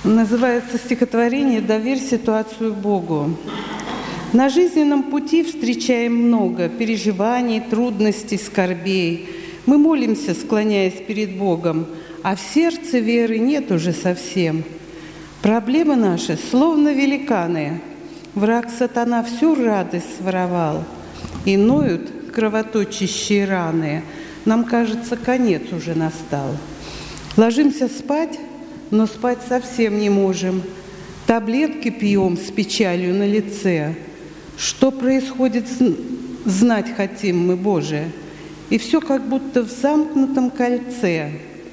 Называется стихотворение «Доверь ситуацию Богу». На жизненном пути встречаем много переживаний, трудностей, скорбей. Мы молимся, склоняясь перед Богом, а в сердце веры нет уже совсем. Проблемы наши словно великаны. Враг сатана всю радость своровал. И ноют кровоточащие раны. Нам кажется, конец уже настал. Ложимся спать, но спать совсем не можем. Таблетки пьем с печалью на лице. Что происходит, знать хотим мы, Боже. И все как будто в замкнутом кольце.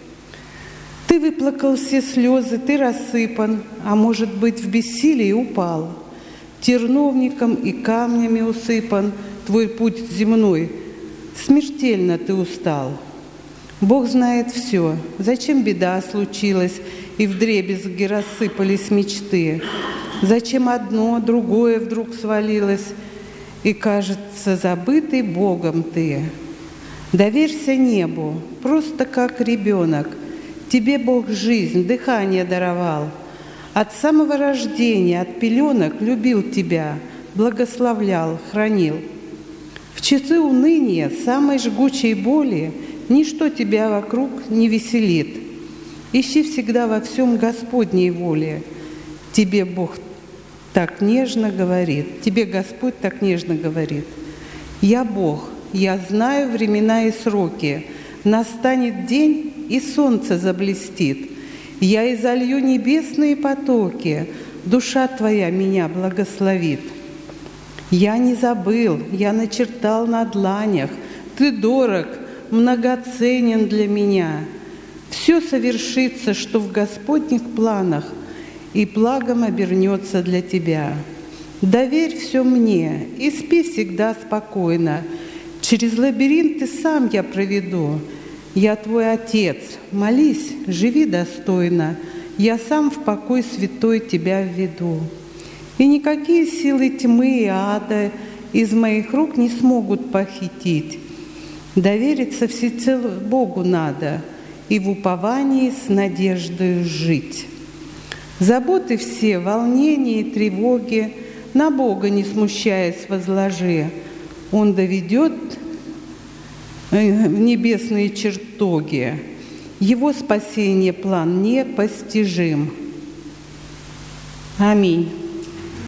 Ты выплакал все слезы, ты рассыпан, а может быть, в бессилии упал. Терновником и камнями усыпан твой путь земной. Смертельно ты устал. Бог знает все. Зачем беда случилась, и вдребезги рассыпались мечты? Зачем одно, другое вдруг свалилось, и кажется, забытый Богом ты? Доверься небу, просто как ребенок. Тебе Бог жизнь, дыхание даровал. От самого рождения, от пеленок любил тебя, благословлял, хранил. В часы уныния, самой жгучей боли, ничто тебя вокруг не веселит. Ищи всегда во всем Господней воле. Тебе Бог так нежно говорит, тебе Господь так нежно говорит. Я Бог, я знаю времена и сроки. Настанет день, и солнце заблестит. Я изолью небесные потоки, душа твоя меня благословит. Я не забыл, я начертал на дланях, ты дорог, многоценен для меня. Все совершится, что в Господних планах, и благом обернется для тебя. Доверь все мне и спи всегда спокойно. Через лабиринты сам я проведу. Я твой Отец, молись, живи достойно. Я сам в покой святой тебя введу. И никакие силы тьмы и ада из моих рук не смогут похитить. Довериться всецело Богу надо, и в уповании с надеждой жить. Заботы все, волнения и тревоги на Бога не смущаясь возложи. Он доведет в небесные чертоги. Его спасение план непостижим. Аминь.